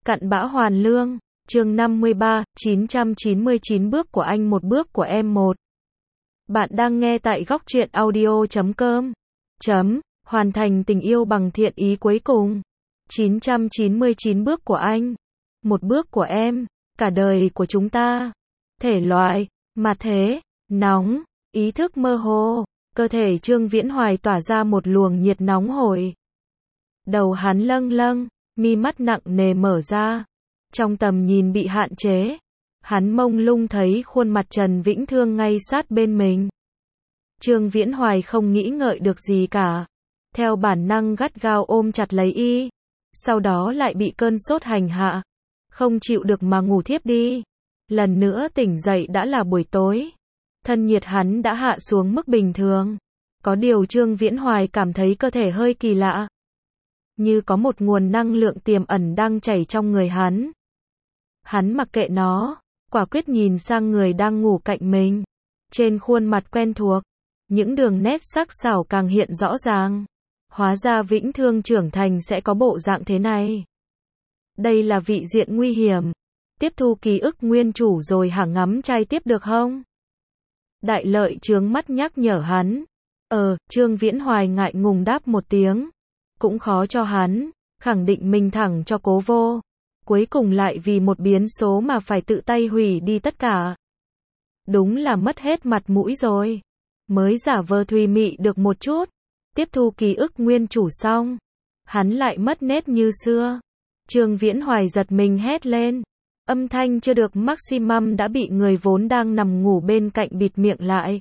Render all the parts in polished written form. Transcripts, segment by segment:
Cặn bã hoàn lương, chương 53, 999 bước của anh một bước của em một. Bạn đang nghe tại góc truyện audio.com. Hoàn thành tình yêu bằng thiện ý cuối cùng. 999 bước của anh. Một bước của em. Cả đời của chúng ta. Thể loại, mà thế, nóng, ý thức mơ hồ. Cơ thể Trương Viễn Hoài tỏa ra một luồng nhiệt nóng hổi. Đầu hắn lâng lâng, mi mắt nặng nề mở ra. Trong tầm nhìn bị hạn chế, hắn mông lung thấy khuôn mặt Trần Vĩnh Thương ngay sát bên mình. Trương Viễn Hoài không nghĩ ngợi được gì cả. Theo bản năng gắt gao ôm chặt lấy y. Sau đó lại bị cơn sốt hành hạ. Không chịu được mà ngủ thiếp đi. Lần nữa tỉnh dậy đã là buổi tối. Thân nhiệt hắn đã hạ xuống mức bình thường. Có điều Trương Viễn Hoài cảm thấy cơ thể hơi kỳ lạ. Như có một nguồn năng lượng tiềm ẩn đang chảy trong người hắn. Hắn mặc kệ nó, quả quyết nhìn sang người đang ngủ cạnh mình. Trên khuôn mặt quen thuộc, những đường nét sắc sảo càng hiện rõ ràng. Hóa ra Vĩnh Thương trưởng thành sẽ có bộ dạng thế này. Đây là vị diện nguy hiểm. Tiếp thu ký ức nguyên chủ rồi hả, ngắm trai tiếp được không? Đại Lợi trướng mắt nhắc nhở hắn. Trương Viễn Hoài ngại ngùng đáp một tiếng. Cũng khó cho hắn, khẳng định mình thẳng cho cố vô. Cuối cùng lại vì một biến số mà phải tự tay hủy đi tất cả. Đúng là mất hết mặt mũi rồi. Mới giả vờ thùy mị được một chút. Tiếp thu ký ức nguyên chủ xong. Hắn lại mất nét như xưa. Trương Viễn Hoài giật mình hét lên. Âm thanh chưa được maximum đã bị người vốn đang nằm ngủ bên cạnh bịt miệng lại.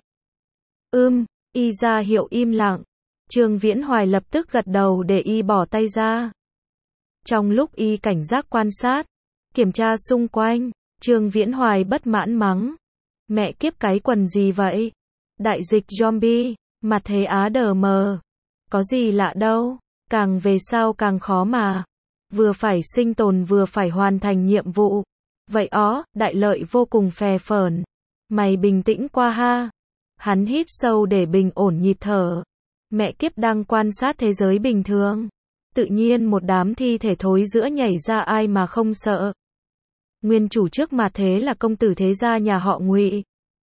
Y ra hiệu im lặng. Trương Viễn Hoài lập tức gật đầu để y bỏ tay ra. Trong lúc y cảnh giác quan sát, kiểm tra xung quanh, Trương Viễn Hoài bất mãn mắng. Mẹ kiếp, cái quần gì vậy? Đại dịch zombie, mặt thế Á đờ mờ. Có gì lạ đâu, càng về sau càng khó mà. Vừa phải sinh tồn vừa phải hoàn thành nhiệm vụ. Vậy Đại Lợi vô cùng phè phởn. Mày bình tĩnh qua ha. Hắn hít sâu để bình ổn nhịp thở. Mẹ kiếp, đang quan sát thế giới bình thường. Tự nhiên một đám thi thể thối rữa nhảy ra, ai mà không sợ. Nguyên chủ trước mặt thế là công tử thế gia nhà họ Ngụy.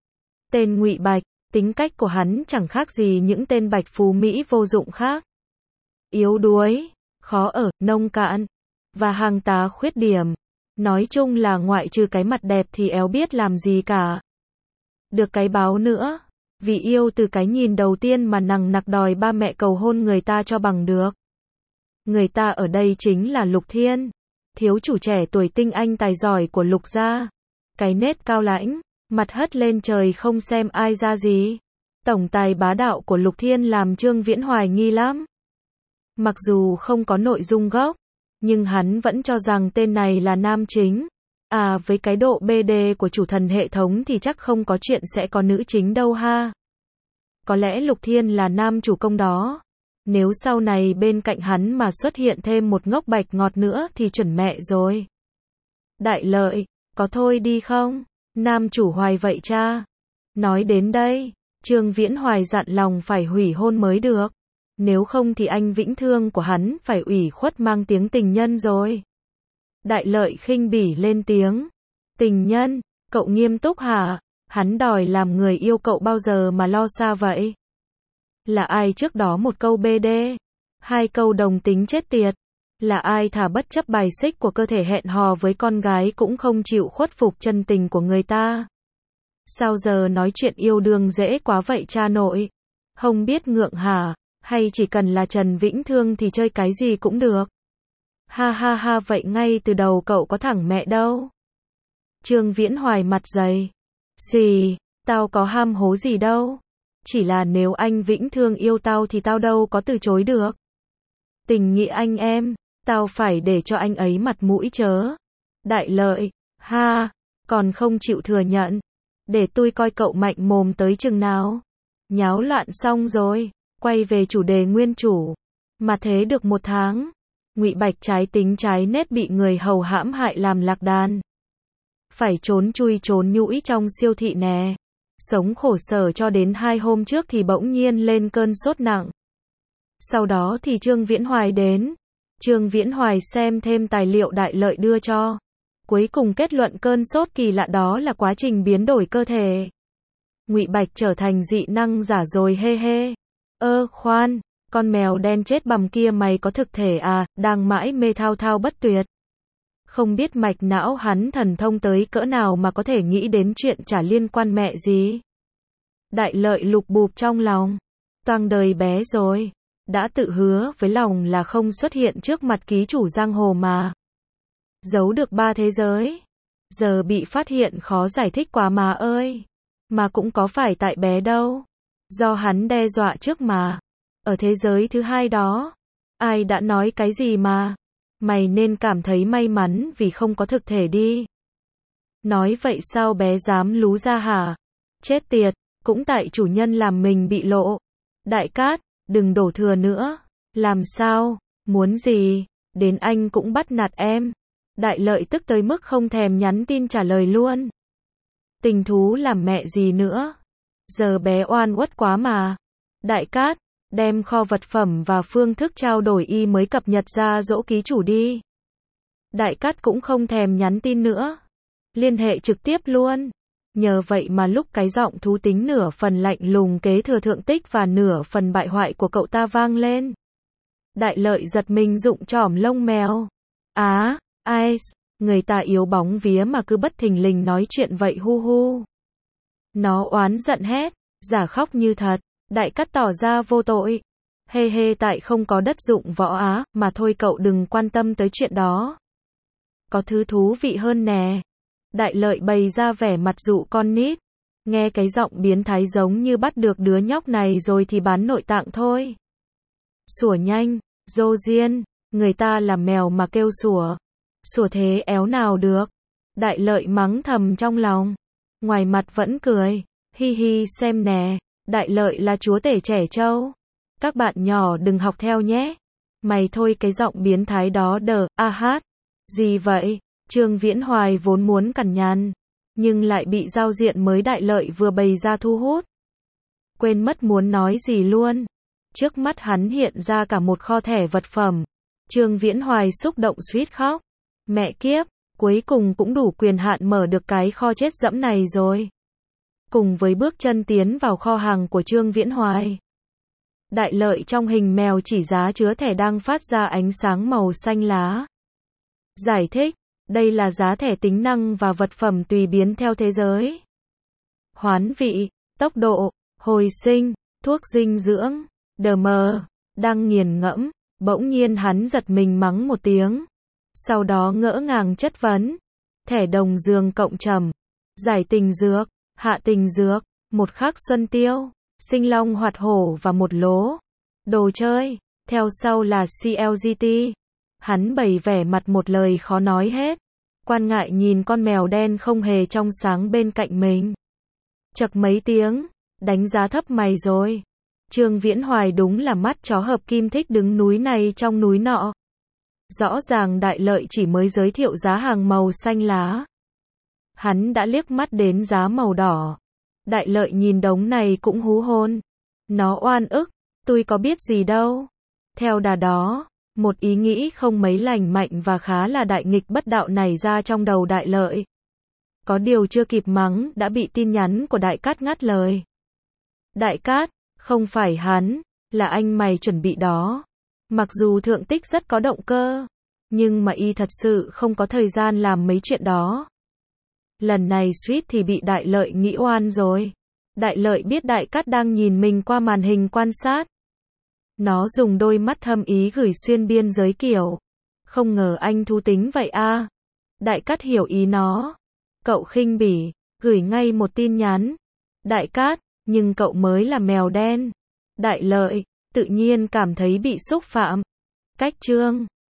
Tên Ngụy Bạch, tính cách của hắn chẳng khác gì những tên bạch phú Mỹ vô dụng khác. Yếu đuối, khó ở, nông cạn, và hàng tá khuyết điểm. Nói chung là ngoại trừ cái mặt đẹp thì éo biết làm gì cả. Được cái báo nữa. Vì yêu từ cái nhìn đầu tiên mà nằng nặc đòi ba mẹ cầu hôn người ta cho bằng được. Người ta ở đây chính là Lục Thiên. Thiếu chủ trẻ tuổi tinh anh tài giỏi của Lục gia. Cái nết cao lãnh, mặt hất lên trời không xem ai ra gì. Tổng tài bá đạo của Lục Thiên làm Trương Viễn Hoài nghi lắm. Mặc dù không có nội dung gốc, nhưng hắn vẫn cho rằng tên này là nam chính. Với cái độ BD của chủ thần hệ thống thì chắc không có chuyện sẽ có nữ chính đâu ha. Có lẽ Lục Thiên là nam chủ công đó. Nếu sau này bên cạnh hắn mà xuất hiện thêm một ngốc bạch ngọt nữa thì chuẩn mẹ rồi. Đại Lợi, có thôi đi không? Nam chủ Hoài vậy cha. Nói đến đây, Trương Viễn Hoài dặn lòng phải hủy hôn mới được. Nếu không thì anh Vĩnh Thương của hắn phải ủy khuất mang tiếng tình nhân rồi. Đại Lợi khinh bỉ lên tiếng. Tình nhân, cậu nghiêm túc hả? Hắn đòi làm người yêu cậu bao giờ mà lo xa vậy? Là ai trước đó một câu BD, hai câu đồng tính chết tiệt? Là ai thả bất chấp bài xích của cơ thể hẹn hò với con gái cũng không chịu khuất phục chân tình của người ta? Sao giờ nói chuyện yêu đương dễ quá vậy cha nội? Không biết ngượng hả? Hay chỉ cần là Trần Vĩnh Thương thì chơi cái gì cũng được? Ha ha ha, vậy ngay từ đầu cậu có thẳng mẹ đâu. Trương Viễn Hoài mặt dày. Gì, tao có ham hố gì đâu. Chỉ là nếu anh Vĩnh Thương yêu tao thì tao đâu có từ chối được. Tình nghĩa anh em, tao phải để cho anh ấy mặt mũi chớ. Đại Lợi, ha, còn không chịu thừa nhận. Để tôi coi cậu mạnh mồm tới chừng nào. Nháo loạn xong rồi, quay về chủ đề nguyên chủ. Mà thế được một tháng. Ngụy Bạch trái tính trái nết bị người hầu hãm hại làm lạc đàn. Phải trốn chui trốn nhũi trong siêu thị nè. Sống khổ sở cho đến 2 hôm trước thì bỗng nhiên lên cơn sốt nặng. Sau đó thì Trương Viễn Hoài đến. Trương Viễn Hoài xem thêm tài liệu Đại Lợi đưa cho. Cuối cùng kết luận cơn sốt kỳ lạ đó là quá trình biến đổi cơ thể. Ngụy Bạch trở thành dị năng giả rồi hê hê. Khoan, con mèo đen chết bằm kia mày có thực thể à, đang mãi mê thao thao bất tuyệt. Không biết mạch não hắn thần thông tới cỡ nào mà có thể nghĩ đến chuyện chả liên quan mẹ gì. Đại Lợi lục bụp trong lòng. Toang đời bé rồi. Đã tự hứa với lòng là không xuất hiện trước mặt ký chủ giang hồ mà. Giấu được 3 thế giới. Giờ bị phát hiện khó giải thích quá mà ơi. Mà cũng có phải tại bé đâu. Do hắn đe dọa trước mà. Ở thế giới thứ 2 đó. Ai đã nói cái gì mà. Mày nên cảm thấy may mắn vì không có thực thể đi. Nói vậy sao bé dám lú ra hả? Chết tiệt, cũng tại chủ nhân làm mình bị lộ. Đại Cát, đừng đổ thừa nữa. Làm sao? Muốn gì? Đến anh cũng bắt nạt em. Đại Lợi tức tới mức không thèm nhắn tin trả lời luôn. Tình thú làm mẹ gì nữa? Giờ bé oan uất quá mà. Đại Cát, đem kho vật phẩm và phương thức trao đổi y mới cập nhật ra dỗ ký chủ đi. Đại Cát cũng không thèm nhắn tin nữa. Liên hệ trực tiếp luôn. Nhờ vậy mà lúc cái giọng thú tính nửa phần lạnh lùng kế thừa thượng tích và nửa phần bại hoại của cậu ta vang lên. Đại Lợi giật mình rụng trỏm lông mèo. Ice, người ta yếu bóng vía mà cứ bất thình lình nói chuyện vậy hu hu. Nó oán giận hét, giả khóc như thật. Đại Cát tỏ ra vô tội. Hê hê tại không có đất dụng võ á, mà thôi cậu đừng quan tâm tới chuyện đó. Có thứ thú vị hơn nè. Đại Lợi bày ra vẻ mặt dụ con nít. Nghe cái giọng biến thái giống như bắt được đứa nhóc này rồi thì bán nội tạng thôi. Sủa nhanh, dô diên, người ta là mèo mà kêu sủa. Sủa thế éo nào được. Đại Lợi mắng thầm trong lòng. Ngoài mặt vẫn cười. Hi hi xem nè. Đại Lợi là chúa tể trẻ trâu. Các bạn nhỏ đừng học theo nhé. Mày thôi cái giọng biến thái đó đờ, hát. Gì vậy? Trương Viễn Hoài vốn muốn cằn nhằn, nhưng lại bị giao diện mới Đại Lợi vừa bày ra thu hút. Quên mất muốn nói gì luôn. Trước mắt hắn hiện ra cả một kho thẻ vật phẩm. Trương Viễn Hoài xúc động suýt khóc. Mẹ kiếp, cuối cùng cũng đủ quyền hạn mở được cái kho chết dẫm này rồi. Cùng với bước chân tiến vào kho hàng của Trương Viễn Hoài. Đại Lợi trong hình mèo chỉ giá chứa thẻ đang phát ra ánh sáng màu xanh lá. Giải thích, đây là giá thẻ tính năng và vật phẩm tùy biến theo thế giới. Hoán vị, tốc độ, hồi sinh, thuốc dinh dưỡng, DM. Đang nghiền ngẫm, bỗng nhiên hắn giật mình mắng một tiếng. Sau đó ngỡ ngàng chất vấn. Thẻ đồng giường cộng trầm, giải tình dược, hạ tình dược, một khắc xuân tiêu, sinh long hoạt hổ và một lố. Đồ chơi, theo sau là CLGT. Hắn bày vẻ mặt một lời khó nói hết. Quan ngại nhìn con mèo đen không hề trong sáng bên cạnh mình. Chậc mấy tiếng, đánh giá thấp mày rồi. Trương Viễn Hoài đúng là mắt chó hợp kim thích đứng núi này trong núi nọ. Rõ ràng Đại Lợi chỉ mới giới thiệu giá hàng màu xanh lá. Hắn đã liếc mắt đến giá màu đỏ. Đại Lợi nhìn đống này cũng hú hồn. Nó oan ức, tôi có biết gì đâu. Theo đà đó, một ý nghĩ không mấy lành mạnh và khá là đại nghịch bất đạo nảy ra trong đầu Đại Lợi. Có điều chưa kịp mắng đã bị tin nhắn của Đại Cát ngắt lời. Đại Cát, không phải hắn, là anh mày chuẩn bị đó. Mặc dù thượng tích rất có động cơ, nhưng mà y thật sự không có thời gian làm mấy chuyện đó. Lần này suýt thì bị Đại Lợi nghĩ oan rồi. Đại Lợi biết Đại Cát đang nhìn mình qua màn hình quan sát. Nó dùng đôi mắt thâm ý gửi xuyên biên giới kiểu. Không ngờ anh thú tính vậy à. Đại Cát hiểu ý nó. Cậu khinh bỉ, gửi ngay một tin nhắn. Đại Cát, nhưng cậu mới là mèo đen. Đại Lợi, tự nhiên cảm thấy bị xúc phạm. Cách chương